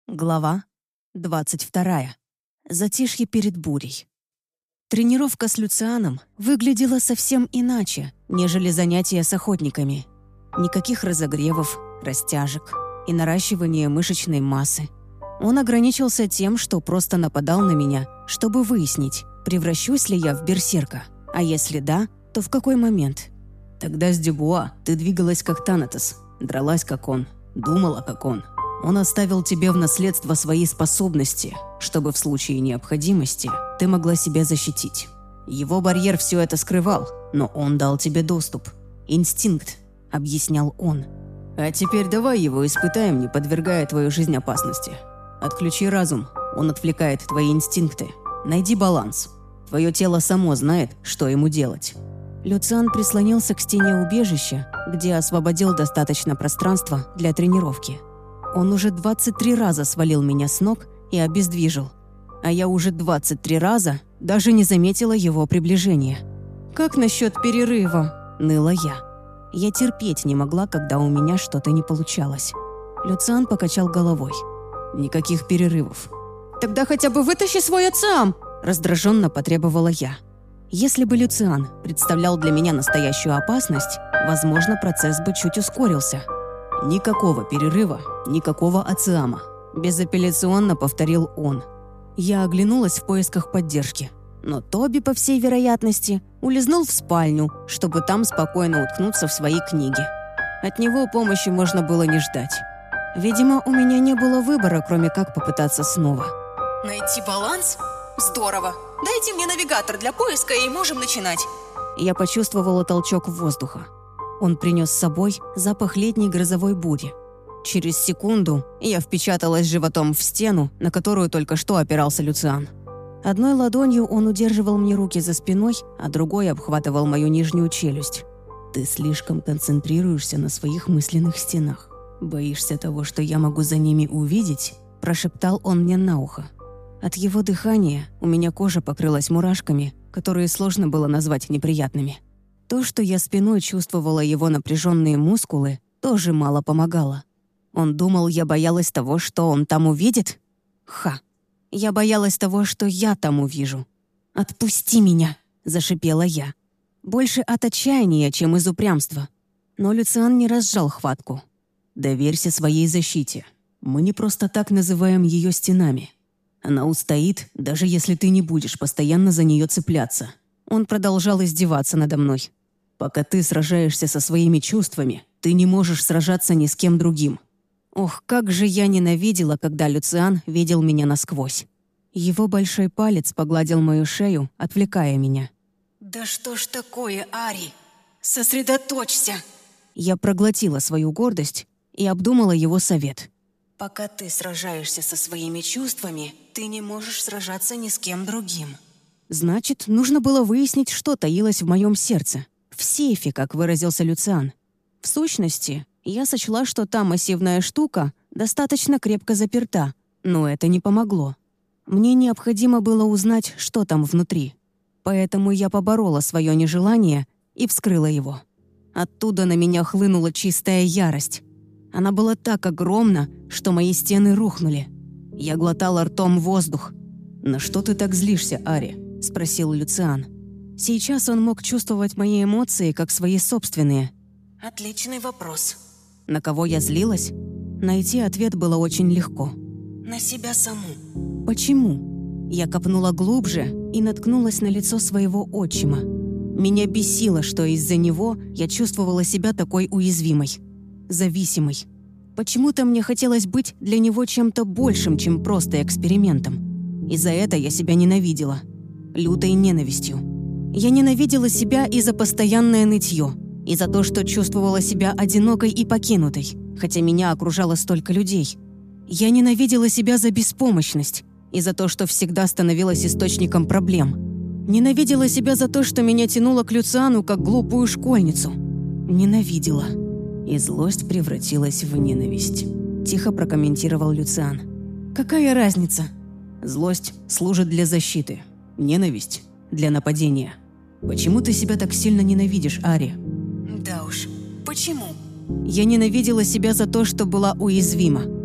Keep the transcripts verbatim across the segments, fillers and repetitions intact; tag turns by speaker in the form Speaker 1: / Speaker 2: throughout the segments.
Speaker 1: Глава двадцать вторая. Затишье перед бурей. Тренировка с Люцианом выглядела совсем иначе, нежели занятия с охотниками. Никаких разогревов, растяжек и наращивания мышечной массы. Он ограничился тем, что просто нападал на меня, чтобы выяснить, превращусь ли я в берсерка, а если да, то в какой момент. Тогда с Дюбуа ты двигалась как Танатос, дралась как он, думала как он. Он оставил тебе в наследство свои способности, чтобы в случае необходимости ты могла себя защитить. Его барьер все это скрывал, но он дал тебе доступ. Инстинкт, объяснял он. А теперь давай его испытаем, не подвергая твою жизнь опасности. Отключи разум, он отвлекает твои инстинкты. Найди баланс. Твое тело само знает, что ему делать. Люциан прислонился к стене убежища, где освободил достаточно пространства для тренировки. Он уже двадцать три раза свалил меня с ног и обездвижил. А я уже двадцать три раза даже не заметила его приближения. «Как насчет перерыва?» – ныла я. Я терпеть не могла, когда у меня что-то не получалось. Люциан покачал головой. «Никаких перерывов». «Тогда хотя бы вытащи свой отцам!» – раздраженно потребовала я. Если бы Люциан представлял для меня настоящую опасность, возможно, процесс бы чуть ускорился. «Никакого перерыва, никакого ациама», – безапелляционно повторил он. Я оглянулась в поисках поддержки. Но Тоби, по всей вероятности, улизнул в спальню, чтобы там спокойно уткнуться в свои книги. От него помощи можно было не ждать. Видимо, у меня не было выбора, кроме как попытаться снова.
Speaker 2: Найти баланс? Здорово. Дайте мне навигатор для поиска, и можем начинать.
Speaker 1: Я почувствовала толчок воздуха. Он принес с собой запах летней грозовой бури. Через секунду я впечаталась животом в стену, на которую только что опирался Люциан. Одной ладонью он удерживал мне руки за спиной, а другой обхватывал мою нижнюю челюсть. «Ты слишком концентрируешься на своих мысленных стенах. Боишься того, что я могу за ними увидеть?» – прошептал он мне на ухо. От его дыхания у меня кожа покрылась мурашками, которые сложно было назвать неприятными. То, что я спиной чувствовала его напряженные мускулы, тоже мало помогало. Он думал, я боялась того, что он там увидит? Ха! Я боялась того, что я там увижу. «Отпусти меня!» – зашипела я. Больше от отчаяния, чем из упрямства. Но Люциан не разжал хватку. «Доверься своей защите. Мы не просто так называем ее стенами. Она устоит, даже если ты не будешь постоянно за нее цепляться». Он продолжал издеваться надо мной. «Пока ты сражаешься со своими чувствами, ты не можешь сражаться ни с кем другим». Ох, как же я ненавидела, когда Люциан видел меня насквозь. Его большой палец погладил мою шею, отвлекая меня.
Speaker 2: «Да что ж такое, Ари? Сосредоточься!»
Speaker 1: Я проглотила свою гордость и обдумала его совет.
Speaker 2: «Пока ты сражаешься со своими чувствами, ты не можешь сражаться ни с кем другим».
Speaker 1: Значит, нужно было выяснить, что таилось в моем сердце. В сейфе, как выразился Люциан. В сущности, я сочла, что та массивная штука достаточно крепко заперта, но это не помогло. Мне необходимо было узнать, что там внутри. Поэтому я поборола свое нежелание и вскрыла его. Оттуда на меня хлынула чистая ярость. Она была так огромна, что мои стены рухнули. Я глотала ртом воздух. «На что ты так злишься, Ари?» – спросил Люциан. Сейчас он мог чувствовать мои эмоции как свои собственные.
Speaker 2: «Отличный вопрос».
Speaker 1: На кого я злилась? Найти ответ было очень легко.
Speaker 2: «На себя саму».
Speaker 1: «Почему?» Я копнула глубже и наткнулась на лицо своего отчима. Меня бесило, что из-за него я чувствовала себя такой уязвимой, зависимой. Почему-то мне хотелось быть для него чем-то большим, чем просто экспериментом. И за это я себя ненавидела. Лютой ненавистью. Я ненавидела себя и за постоянное нытье, и за то, что чувствовала себя одинокой и покинутой, хотя меня окружало столько людей. Я ненавидела себя за беспомощность и за то, что всегда становилась источником проблем. Ненавидела себя за то, что меня тянуло к Люциану как глупую школьницу. Ненавидела. И злость превратилась в ненависть. Тихо прокомментировал Люциан. «Какая разница?» «Злость служит для защиты. Ненависть – для нападения. Почему ты себя так сильно ненавидишь, Ари?»
Speaker 2: «Да уж, почему?»
Speaker 1: Я ненавидела себя за то, что была уязвима.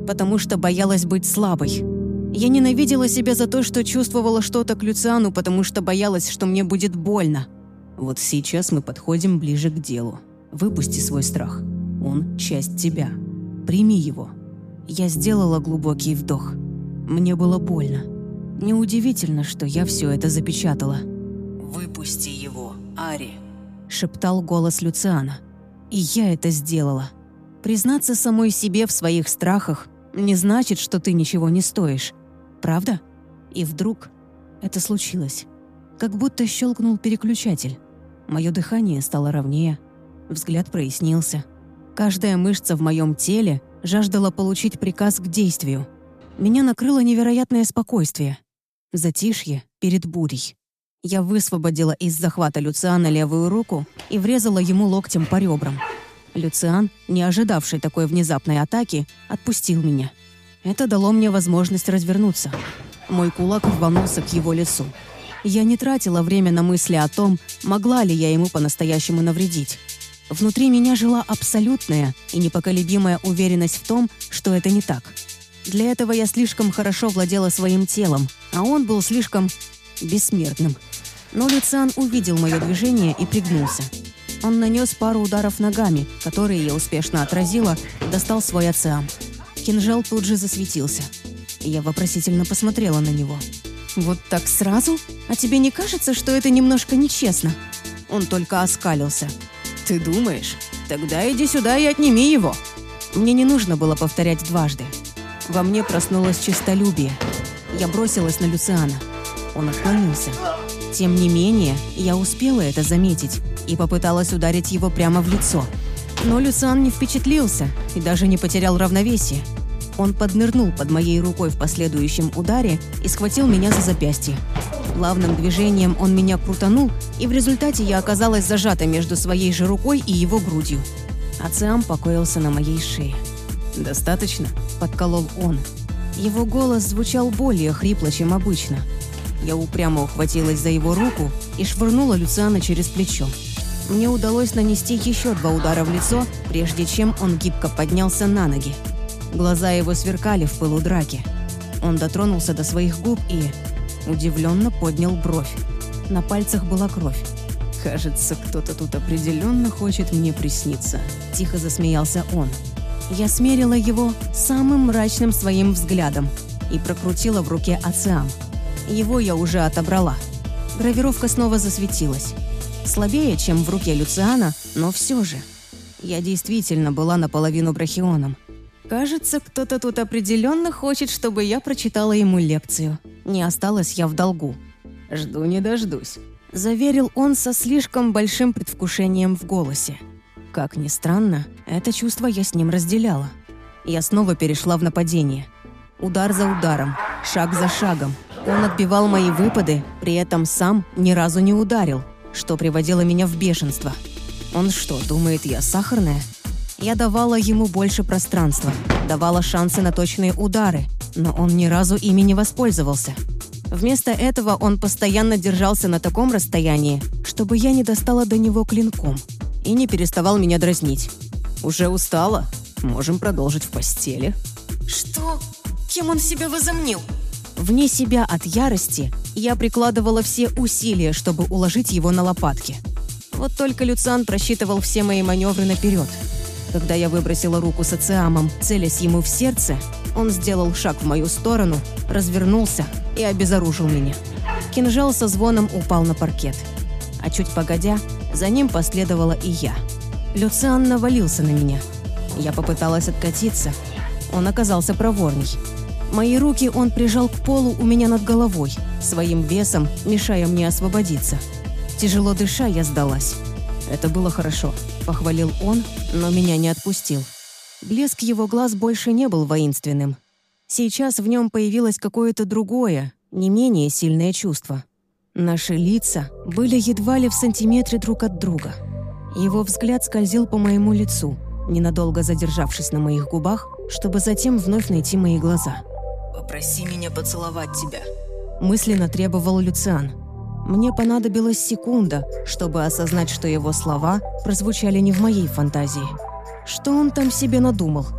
Speaker 1: потому что боялась быть слабой. Я ненавидела себя за то, что чувствовала что-то к Люциану, потому что боялась, что мне будет больно. Вот сейчас мы подходим ближе к делу. Выпусти свой страх. Он часть тебя. Прими его. Я сделала глубокий вдох. Мне было больно. Неудивительно, что я все это запечатала.
Speaker 2: «Выпусти его, Ари»,
Speaker 1: — шептал голос Люциана. И я это сделала. Признаться самой себе в своих страхах не значит, что ты ничего не стоишь. Правда? И вдруг это случилось. Как будто щелкнул переключатель. Мое дыхание стало ровнее. Взгляд прояснился. Каждая мышца в моем теле жаждала получить приказ к действию. Меня накрыло невероятное спокойствие. Затишье перед бурей. Я высвободила из захвата Люциана левую руку и врезала ему локтем по ребрам. Люциан, не ожидавший такой внезапной атаки, отпустил меня. Это дало мне возможность развернуться. Мой кулак рванулся к его лицу. Я не тратила время на мысли о том, могла ли я ему по-настоящему навредить. Внутри меня жила абсолютная и непоколебимая уверенность в том, что это не так. Для этого я слишком хорошо владела своим телом, а он был слишком бессмертным. Но Люциан увидел мое движение и пригнулся. Он нанес пару ударов ногами, которые я успешно отразила, и достал свой АЦИАМ. Кинжал тут же засветился. Я вопросительно посмотрела на него. «Вот так сразу? А тебе не кажется, что это немножко нечестно?» Он только оскалился. «Ты думаешь? Тогда иди сюда и отними его!» Мне не нужно было повторять дважды. Во мне проснулось честолюбие. Я бросилась на Люциана. Он отклонился. Тем не менее, я успела это заметить и попыталась ударить его прямо в лицо. Но Люциан не впечатлился и даже не потерял равновесие. Он поднырнул под моей рукой в последующем ударе и схватил меня за запястье. Плавным движением он меня крутанул, и в результате я оказалась зажата между своей же рукой и его грудью. АЦИАМ покоился на моей шее. «Достаточно?» – подколол он. Его голос звучал более хрипло, чем обычно. Я упрямо ухватилась за его руку и швырнула Люциана через плечо. Мне удалось нанести еще два удара в лицо, прежде чем он гибко поднялся на ноги. Глаза его сверкали в пылу драки. Он дотронулся до своих губ и удивленно поднял бровь. На пальцах была кровь. «Кажется, кто-то тут определенно хочет мне присниться», – тихо засмеялся он. Я смерила его самым мрачным своим взглядом и прокрутила в руке АЦИАМ. Его я уже отобрала. Гравировка снова засветилась. Слабее, чем в руке Люциана, но все же. Я действительно была наполовину брахионом. Кажется, кто-то тут определенно хочет, чтобы я прочитала ему лекцию. Не осталась я в долгу. «Жду не дождусь», – заверил он со слишком большим предвкушением в голосе. Как ни странно, это чувство я с ним разделяла. Я снова перешла в нападение. Удар за ударом, шаг за шагом. Он отбивал мои выпады, при этом сам ни разу не ударил, что приводило меня в бешенство. Он что, думает, я сахарная? Я давала ему больше пространства, давала шансы на точные удары, но он ни разу ими не воспользовался. Вместо этого он постоянно держался на таком расстоянии, чтобы я не достала до него клинком, и не переставал меня дразнить. «Уже устала? Можем продолжить в постели».
Speaker 2: «Что? Кем он себя возомнил?»
Speaker 1: Вне себя от ярости я прикладывала все усилия, чтобы уложить его на лопатки. Вот только Люциан просчитывал все мои маневры наперед. Когда я выбросила руку с АЦИАМом, целясь ему в сердце, он сделал шаг в мою сторону, развернулся и обезоружил меня. Кинжал со звоном упал на паркет. А чуть погодя, за ним последовала и я. Люциан навалился на меня. Я попыталась откатиться. Он оказался проворней. Мои руки он прижал к полу у меня над головой, своим весом мешая мне освободиться. Тяжело дыша, я сдалась. «Это было хорошо», — похвалил он, но меня не отпустил. Блеск его глаз больше не был воинственным. Сейчас в нем появилось какое-то другое, не менее сильное чувство. Наши лица были едва ли в сантиметре друг от друга. Его взгляд скользил по моему лицу, ненадолго задержавшись на моих губах, чтобы затем вновь найти мои глаза.
Speaker 2: «Попроси меня поцеловать тебя»,
Speaker 1: — мысленно требовал Люциан. Мне понадобилась секунда, чтобы осознать, что его слова прозвучали не в моей фантазии. Что он там себе надумал?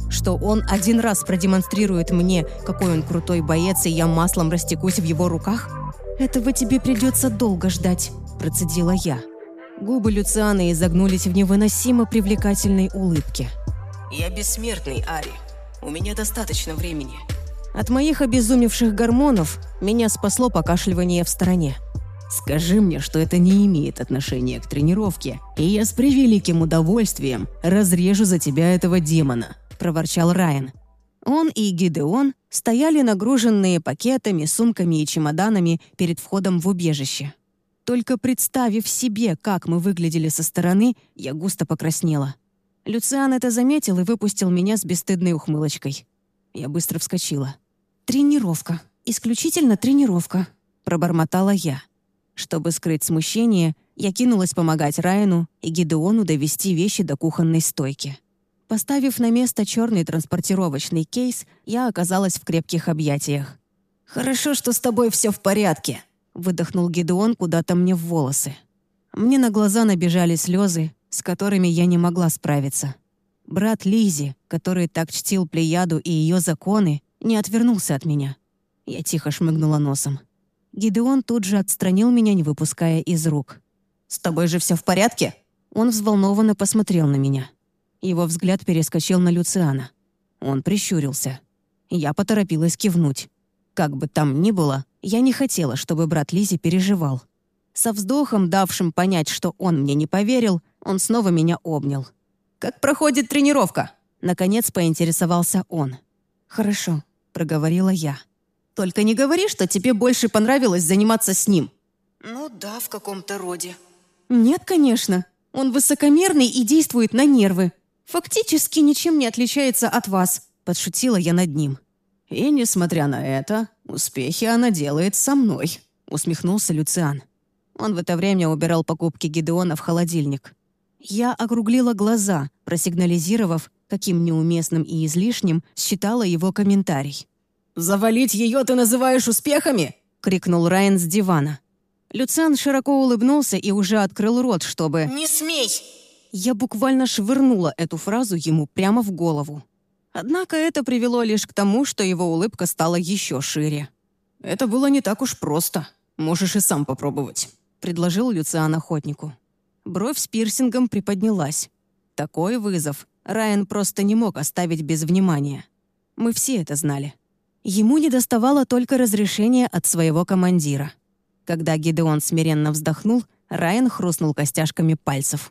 Speaker 1: Что он один раз продемонстрирует мне, какой он крутой боец, и я маслом растекусь в его руках? Этого тебе придется долго ждать, процедила я. Губы Люциана изогнулись в невыносимо привлекательной улыбке.
Speaker 2: Я бессмертный, Ари. У меня достаточно времени.
Speaker 1: От моих обезумевших гормонов меня спасло покашливание в стороне.
Speaker 3: «Скажи мне, что это не имеет отношения к тренировке, и я с превеликим удовольствием разрежу за тебя этого демона», – проворчал Райан.
Speaker 1: Он и Гидеон стояли нагруженные пакетами, сумками и чемоданами перед входом в убежище. Только представив себе, как мы выглядели со стороны, я густо покраснела. Люциан это заметил и выпустил меня с бесстыдной ухмылочкой. Я быстро вскочила. «Тренировка. Исключительно тренировка», – пробормотала я. Чтобы скрыть смущение, я кинулась помогать Райану и Гидеону довести вещи до кухонной стойки. Поставив на место черный транспортировочный кейс, я оказалась в крепких объятиях.
Speaker 2: «Хорошо, что с тобой все в порядке», —
Speaker 1: выдохнул Гидеон куда-то мне в волосы. Мне на глаза набежали слезы, с которыми я не могла справиться. Брат Лизи, который так чтил Плеяду и ее законы, не отвернулся от меня. Я тихо шмыгнула носом. Гидеон тут же отстранил меня, не выпуская из рук.
Speaker 2: «С тобой же все в порядке?»
Speaker 1: Он взволнованно посмотрел на меня. Его взгляд перескочил на Люциана. Он прищурился. Я поторопилась кивнуть. Как бы там ни было, я не хотела, чтобы брат Лизи переживал. Со вздохом, давшим понять, что он мне не поверил, он снова меня обнял.
Speaker 2: «Как проходит тренировка?»
Speaker 1: Наконец поинтересовался он. «Хорошо», — проговорила я.
Speaker 2: «Только не говори, что тебе больше понравилось заниматься с ним».
Speaker 4: «Ну да, в каком-то роде».
Speaker 1: «Нет, конечно. Он высокомерный и действует на нервы. Фактически ничем не отличается от вас», — подшутила я над ним.
Speaker 3: «И, несмотря на это, успехи она делает со мной», — усмехнулся Люциан.
Speaker 1: Он в это время убирал покупки Гидеона в холодильник. Я округлила глаза, просигнализировав, каким неуместным и излишним считала его комментарий.
Speaker 2: «Завалить ее ты называешь успехами?»
Speaker 1: — крикнул Райан с дивана. Люциан широко улыбнулся и уже открыл рот, чтобы...
Speaker 4: «Не смей!»
Speaker 1: Я буквально швырнула эту фразу ему прямо в голову. Однако это привело лишь к тому, что его улыбка стала еще шире.
Speaker 3: «Это было не так уж просто. Можешь и сам попробовать», — предложил Люциан охотнику.
Speaker 1: Бровь с пирсингом приподнялась. Такой вызов Райан просто не мог оставить без внимания. Мы все это знали. Ему недоставало только разрешения от своего командира. Когда Гидеон смиренно вздохнул, Райан хрустнул костяшками пальцев.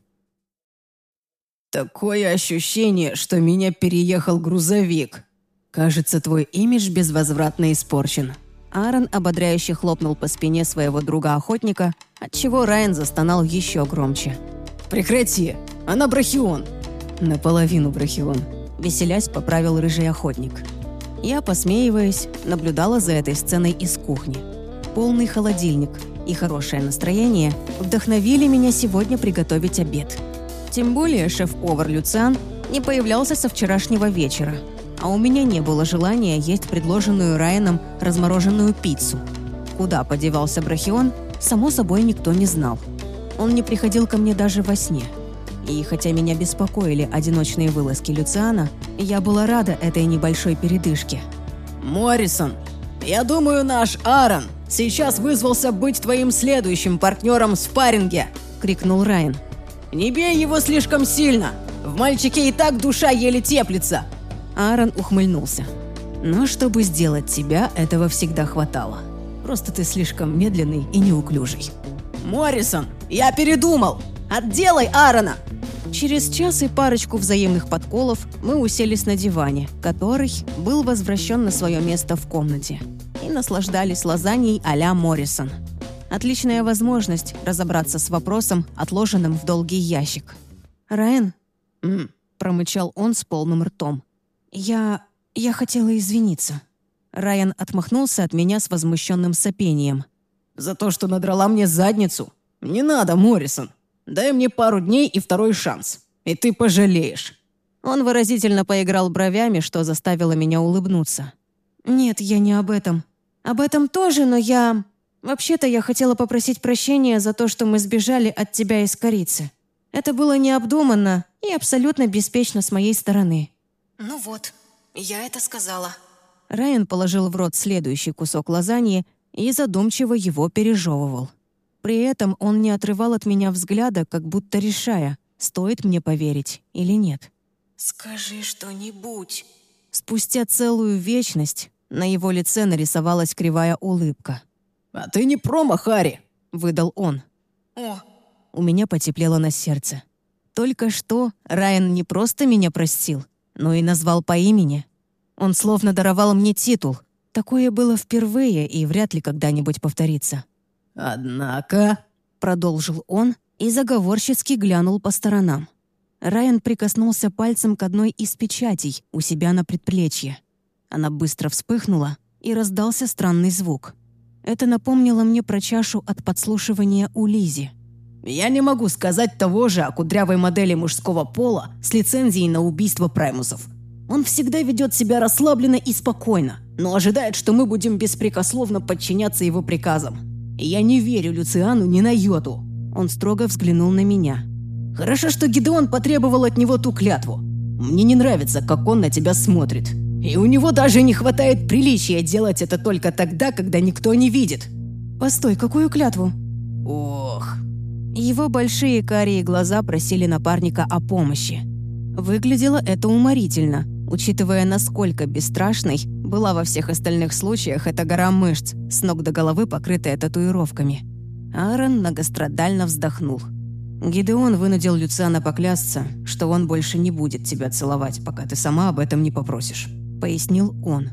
Speaker 3: «Такое ощущение, что меня переехал грузовик. Кажется, твой имидж безвозвратно испорчен».
Speaker 1: Аарон ободряюще хлопнул по спине своего друга-охотника, отчего Райан застонал еще громче.
Speaker 3: «Прекрати! Она брахион!» «Наполовину брахион», —
Speaker 1: веселясь поправил рыжий охотник. Я, посмеиваясь, наблюдала за этой сценой из кухни. Полный холодильник и хорошее настроение вдохновили меня сегодня приготовить обед. Тем более шеф-повар Люциан не появлялся со вчерашнего вечера, а у меня не было желания есть предложенную Райаном размороженную пиццу. Куда подевался брахион, само собой никто не знал. Он не приходил ко мне даже во сне. И хотя меня беспокоили одиночные вылазки Люциана, я была рада этой небольшой передышке.
Speaker 2: «Моррисон, я думаю, наш Аарон сейчас вызвался быть твоим следующим партнером в спарринге!» — крикнул Райан. «Не бей его слишком сильно! В мальчике и так душа еле теплится!»
Speaker 1: Аарон ухмыльнулся. «Но чтобы сделать тебя, этого всегда хватало. Просто ты слишком медленный и неуклюжий».
Speaker 2: «Моррисон, я передумал! Отделай Аарона!»
Speaker 1: Через час и парочку взаимных подколов мы уселись на диване, который был возвращен на свое место в комнате, и наслаждались лазаньей а-ля Моррисон. Отличная возможность разобраться с вопросом, отложенным в долгий ящик. «Райан?»
Speaker 2: «М-м»,
Speaker 1: промычал он с полным ртом. «Я... я хотела извиниться». Райан отмахнулся от меня с возмущенным сопением.
Speaker 2: «За то, что надрала мне задницу? Не надо, Моррисон. Дай мне пару дней и второй шанс, и ты пожалеешь».
Speaker 1: Он выразительно поиграл бровями, что заставило меня улыбнуться. «Нет, я не об этом. Об этом тоже, но я... Вообще-то я хотела попросить прощения за то, что мы сбежали от тебя из корицы. Это было необдуманно и абсолютно беспечно с моей стороны.
Speaker 4: Ну вот, я это сказала.
Speaker 1: Райан положил в рот следующий кусок лазаньи и задумчиво его пережевывал. При этом он не отрывал от меня взгляда, как будто решая, стоит мне поверить или нет.
Speaker 4: Скажи что-нибудь.
Speaker 1: Спустя целую вечность на его лице нарисовалась кривая улыбка.
Speaker 2: «А ты не промо, Харри!»
Speaker 1: — выдал он.
Speaker 4: О,
Speaker 1: У меня потеплело на сердце. Только что Райан не просто меня простил, но и назвал по имени. Он словно даровал мне титул. Такое было впервые и вряд ли когда-нибудь повторится.
Speaker 2: «Однако...»
Speaker 1: — продолжил он и заговорщицки глянул по сторонам. Райан прикоснулся пальцем к одной из печатей у себя на предплечье. Она быстро вспыхнула, и раздался странный звук. Это напомнило мне про чашу от подслушивания у Лизи.
Speaker 2: «Я не могу сказать того же о кудрявой модели мужского пола с лицензией на убийство праймусов. Он всегда ведет себя расслабленно и спокойно, но ожидает, что мы будем беспрекословно подчиняться его приказам. И я не верю Люциану ни на йоту».
Speaker 1: Он строго взглянул на меня.
Speaker 2: «Хорошо, что Гидеон потребовал от него ту клятву. Мне не нравится, как он на тебя смотрит. И у него даже не хватает приличия делать это только тогда, когда никто не видит».
Speaker 1: «Постой, какую клятву?»
Speaker 2: «Ох...»
Speaker 1: Его большие карие глаза просили напарника о помощи. Выглядело это уморительно, учитывая, насколько бесстрашной была во всех остальных случаях эта гора мышц, с ног до головы покрытая татуировками. Аарон многострадально вздохнул. «Гидеон вынудил Люциана поклясться, что он больше не будет тебя целовать, пока ты сама об этом не попросишь», — пояснил он.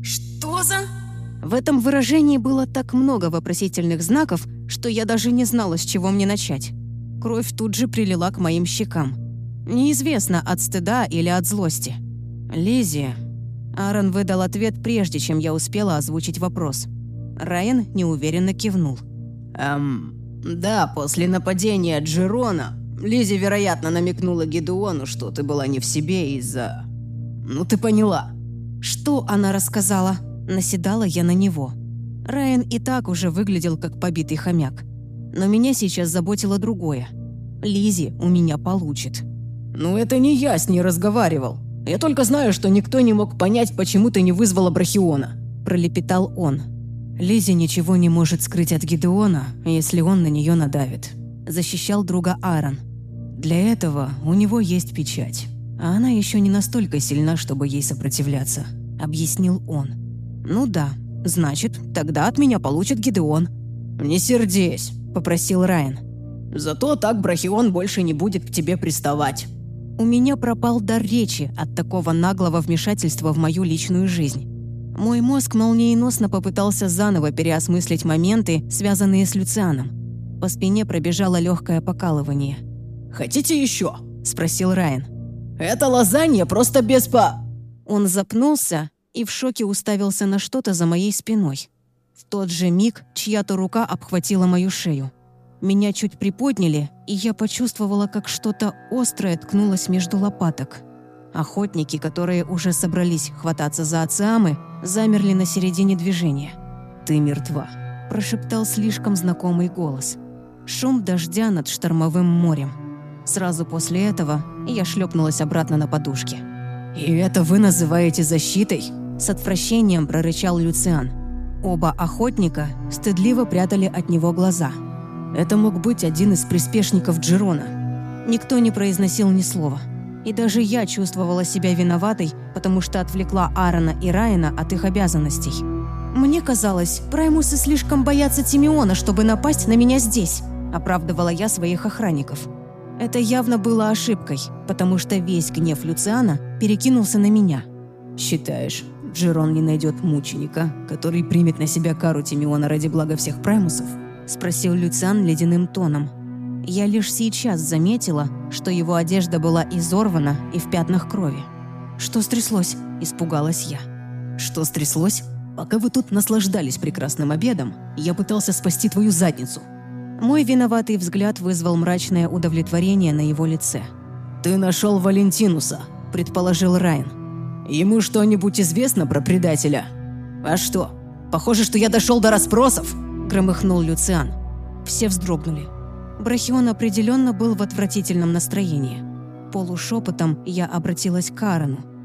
Speaker 4: что за...
Speaker 1: В этом выражении было так много вопросительных знаков, что я даже не знала, с чего мне начать. Кровь тут же прилила к моим щекам. Неизвестно, от стыда или от злости. «Лиззи...» Аарон выдал ответ, прежде чем я успела озвучить вопрос. Райан неуверенно кивнул.
Speaker 2: «Эм... Да, после нападения Джерона Лиззи, вероятно, намекнула Гидеону, что ты была не в себе из-за... Ну, ты поняла».
Speaker 1: «Что она рассказала?» Наседала я на него. Райан и так уже выглядел как побитый хомяк. Но меня сейчас заботило другое. Лиззи у меня получит.
Speaker 2: «Ну, это не я с ней разговаривал. Я только знаю, что никто не мог понять, почему ты не вызвала Брахиона», –
Speaker 1: пролепетал он. «Лиззи ничего не может скрыть от Гидеона, если он на нее надавит», – защищал друга Аарон. «Для этого у него есть печать, а она еще не настолько сильна, чтобы ей сопротивляться», – объяснил он. «Ну да, значит, тогда от меня получит Гидеон».
Speaker 2: «Не сердись»,
Speaker 1: – попросил Райан.
Speaker 2: «Зато так Брахион больше не будет к тебе приставать».
Speaker 1: У меня пропал дар речи от такого наглого вмешательства в мою личную жизнь. Мой мозг молниеносно попытался заново переосмыслить моменты, связанные с Люцианом. По спине пробежало легкое покалывание.
Speaker 2: «Хотите еще?» –
Speaker 1: спросил Райан.
Speaker 2: «Это лазанья просто без по...»
Speaker 1: Он запнулся и в шоке уставился на что-то за моей спиной. В тот же миг чья-то рука обхватила мою шею. Меня чуть приподняли, и я почувствовала, как что-то острое ткнулось между лопаток. Охотники, которые уже собрались хвататься за Ациамы, замерли на середине движения. «Ты мертва», – прошептал слишком знакомый голос. Шум дождя над штормовым морем. Сразу после этого я шлепнулась обратно на подушке.
Speaker 2: «И это вы называете защитой?»
Speaker 1: – с отвращением прорычал Люциан. Оба охотника стыдливо прятали от него глаза. Это мог быть один из приспешников Джерона. Никто не произносил ни слова. И даже я чувствовала себя виноватой, потому что отвлекла Аарона и Райана от их обязанностей. «Мне казалось, праймусы слишком боятся Тимеона, чтобы напасть на меня здесь», – оправдывала я своих охранников. Это явно было ошибкой, потому что весь гнев Люциана перекинулся на меня.
Speaker 3: «Считаешь, Джерон не найдет мученика, который примет на себя кару Тимеона ради блага всех праймусов?»
Speaker 1: – спросил Люциан ледяным тоном. Я лишь сейчас заметила, что его одежда была изорвана и в пятнах крови. «Что стряслось?» – испугалась я.
Speaker 3: «Что стряслось? Пока вы тут наслаждались прекрасным обедом, я пытался спасти твою задницу».
Speaker 1: Мой виноватый взгляд вызвал мрачное удовлетворение на его лице.
Speaker 2: «Ты нашел Валентинуса»,
Speaker 1: – предположил Райан.
Speaker 2: «Ему что-нибудь известно про предателя?» «А что, похоже, что я дошел до расспросов?»
Speaker 1: – громыхнул Люциан. Все вздрогнули. Брахион определенно был в отвратительном настроении. Полушепотом я обратилась к Аарону.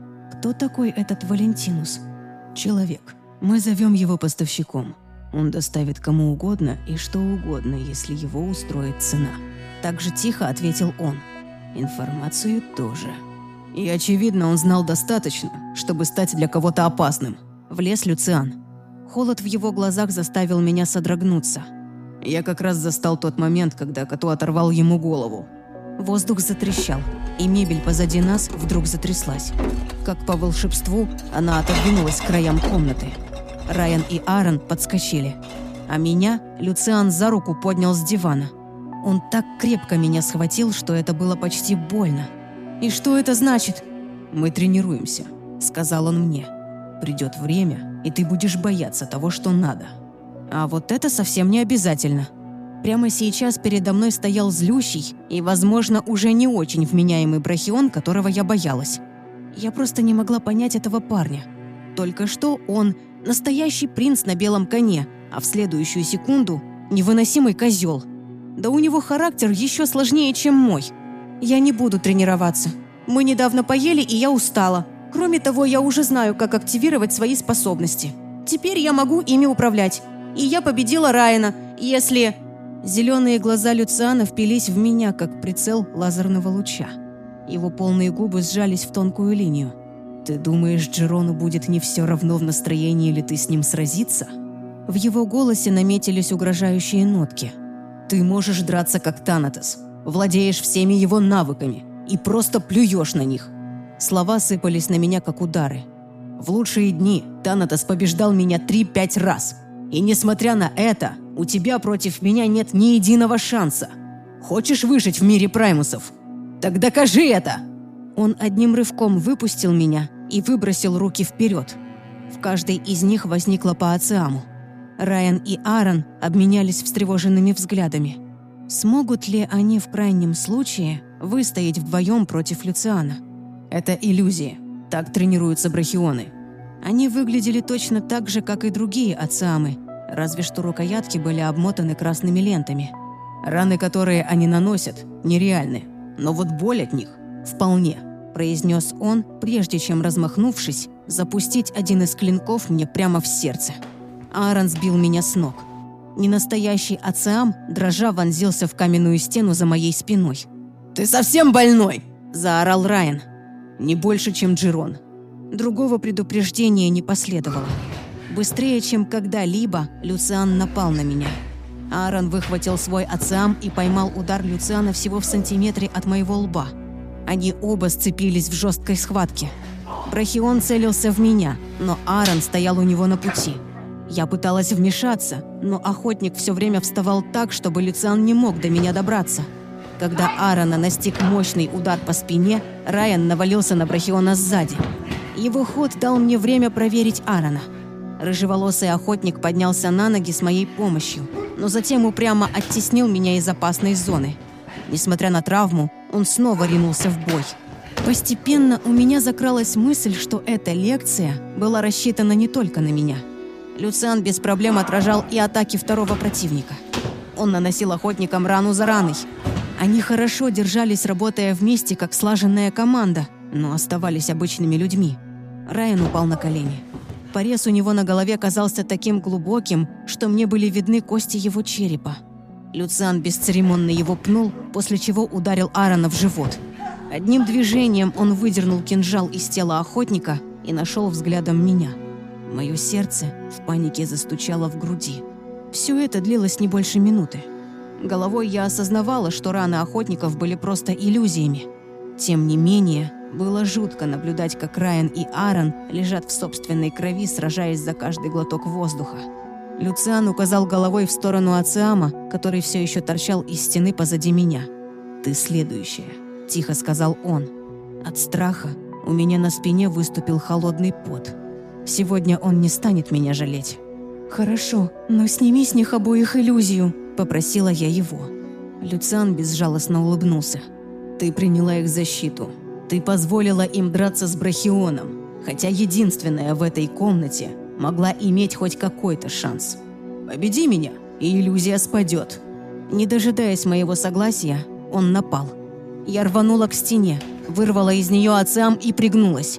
Speaker 1: Кто такой этот Валентинус?
Speaker 3: Человек. Мы зовем его поставщиком. Он доставит кому угодно и что угодно, если его устроит цена.
Speaker 1: Так же тихо ответил он.
Speaker 3: Информацию тоже. И, очевидно, он знал достаточно, чтобы стать для кого-то опасным.
Speaker 1: Влез Люциан. Холод в его глазах заставил меня содрогнуться.
Speaker 3: Я как раз застал тот момент, когда коту оторвал ему голову.
Speaker 1: Воздух затрещал, и мебель позади нас вдруг затряслась. Как по волшебству, она отодвинулась к краям комнаты. Райан и Аарон подскочили, а меня Люциан за руку поднял с дивана. Он так крепко меня схватил, что это было почти больно. «И что это значит?»
Speaker 3: «Мы тренируемся»,
Speaker 1: — сказал он мне.
Speaker 3: «Придет время, и ты будешь бояться того, что надо».
Speaker 1: А вот это совсем не обязательно. Прямо сейчас передо мной стоял злющий и, возможно, уже не очень вменяемый брахион, которого я боялась. Я просто не могла понять этого парня. Только что он настоящий принц на белом коне, а в следующую секунду невыносимый козел. Да у него характер еще сложнее, чем мой. Я не буду тренироваться. Мы недавно поели, и я устала. Кроме того, я уже знаю, как активировать свои способности. Теперь я могу ими управлять. И я победила Райана, если... Зеленые глаза Люциана впились в меня, как прицел лазерного луча. Его полные губы сжались в тонкую линию.
Speaker 3: «Ты думаешь, Джерону будет не все равно в настроении, или ты с ним сразиться?»
Speaker 1: В его голосе наметились угрожающие нотки.
Speaker 3: «Ты можешь драться как Танатос, владеешь всеми его навыками и просто плюешь на них».
Speaker 1: Слова сыпались на меня, как удары.
Speaker 3: «В лучшие дни Танатос побеждал меня три-пять раз. И несмотря на это, у тебя против меня нет ни единого шанса. Хочешь выжить в мире праймусов? Так докажи это!»
Speaker 1: Он одним рывком выпустил меня и выбросил руки вперед. В каждой из них возникло по Ациаму. Райан и Аарон обменялись встревоженными взглядами. Смогут ли они в крайнем случае выстоять вдвоем против Люциана?
Speaker 3: Это иллюзии. Так тренируются брахионы.
Speaker 1: Они выглядели точно так же, как и другие Ациамы, разве что рукоятки были обмотаны красными лентами.
Speaker 3: Раны, которые они наносят, нереальны. Но вот боль от них вполне,
Speaker 1: произнес он, прежде чем, размахнувшись, запустить один из клинков мне прямо в сердце. Аарон сбил меня с ног. Ненастоящий Ациам, дрожа, вонзился в каменную стену за моей спиной.
Speaker 3: «Ты совсем больной!»
Speaker 1: – заорал Райан.
Speaker 3: «Не больше, чем Джерон».
Speaker 1: Другого предупреждения не последовало. Быстрее, чем когда-либо, Люциан напал на меня. Аарон выхватил свой Ациам и поймал удар Люциана всего в сантиметре от моего лба. Они оба сцепились в жесткой схватке. Брахион целился в меня, но Аарон стоял у него на пути. Я пыталась вмешаться, но охотник все время вставал так, чтобы Люциан не мог до меня добраться. Когда Аарона настиг мощный удар по спине, Райан навалился на Брахиона сзади. Его ход дал мне время проверить Аарона. Рыжеволосый охотник поднялся на ноги с моей помощью, но затем упрямо оттеснил меня из опасной зоны. Несмотря на травму, он снова ринулся в бой. Постепенно у меня закралась мысль, что эта лекция была рассчитана не только на меня. Люциан без проблем отражал и атаки второго противника. Он наносил охотникам рану за раной. Они хорошо держались, работая вместе, как слаженная команда, но оставались обычными людьми. Райан упал на колени. Порез у него на голове казался таким глубоким, что мне были видны кости его черепа. Люциан бесцеремонно его пнул, после чего ударил Аарона в живот. Одним движением он выдернул кинжал из тела охотника и нашел взглядом меня. Мое сердце в панике застучало в груди. Все это длилось не больше минуты. Головой я осознавала, что раны охотников были просто иллюзиями. Тем не менее, было жутко наблюдать, как Райан и Аарон лежат в собственной крови, сражаясь за каждый глоток воздуха. Люциан указал головой в сторону Ациама, который все еще торчал из стены позади меня. «Ты следующая», – тихо сказал он. От страха у меня на спине выступил холодный пот. Сегодня он не станет меня жалеть. «Хорошо, но сними с них обоих иллюзию», – попросила я его. Люциан безжалостно улыбнулся.
Speaker 3: «Ты приняла их защиту. Ты позволила им драться с Брахионом, хотя единственная в этой комнате могла иметь хоть какой-то шанс. Победи меня, и иллюзия спадет».
Speaker 1: Не дожидаясь моего согласия, он напал. Я рванула к стене, вырвала из нее Ациам и пригнулась.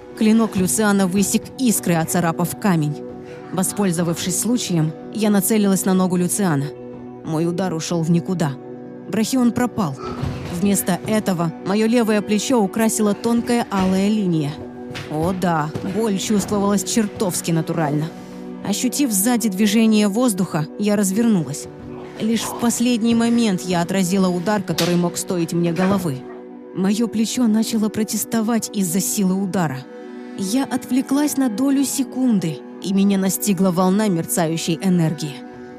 Speaker 1: Клинок Люциана высек искры, оцарапав камень. Воспользовавшись случаем, я нацелилась на ногу Люциана. Мой удар ушел в никуда. Брахион пропал. Вместо этого мое левое плечо украсила тонкая алая линия. О да, боль чувствовалась чертовски натурально. Ощутив сзади движение воздуха, я развернулась. Лишь в последний момент я отразила удар, который мог стоить мне головы. Мое плечо начало протестовать из-за силы удара. Я отвлеклась на долю секунды, и меня настигла волна мерцающей энергии.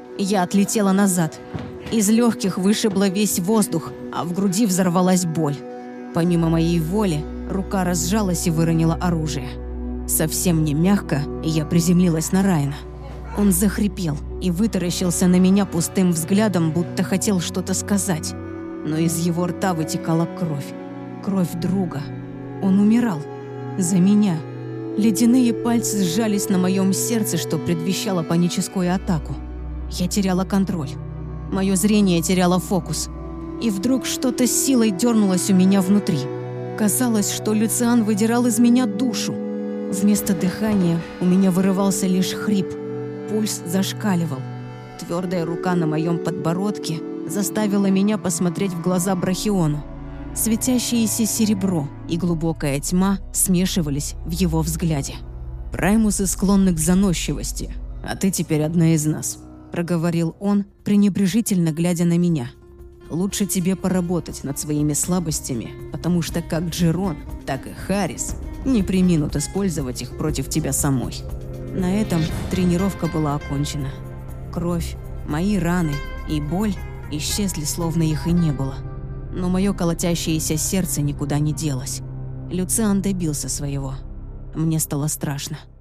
Speaker 1: Я отлетела назад. Из легких вышибло весь воздух, а в груди взорвалась боль. Помимо моей воли, рука разжалась и выронила оружие. Совсем не мягко я приземлилась на Райана. Он захрипел и вытаращился на меня пустым взглядом, будто хотел что-то сказать. Но из его рта вытекала кровь. Кровь друга. Он умирал. За меня. Ледяные пальцы сжались на моем сердце, что предвещало паническую атаку. Я теряла контроль. Мое зрение теряло фокус. И вдруг что-то с силой дернулось у меня внутри. Казалось, что Люциан выдирал из меня душу. Вместо дыхания у меня вырывался лишь хрип. Пульс зашкаливал. Твердая рука на моем подбородке заставила меня посмотреть в глаза Брахиону. Светящееся серебро и глубокая тьма смешивались в его взгляде.
Speaker 3: «Праймусы склонны к заносчивости, а ты теперь одна из нас», – проговорил он, пренебрежительно глядя на меня. «Лучше тебе поработать над своими слабостями, потому что как Джерон, так и Харрис не преминут использовать их против тебя самой». На этом тренировка была окончена. Кровь, мои раны и боль исчезли, словно их и не было. Но мое колотящееся сердце никуда не делось. Люциан добился своего. Мне стало страшно.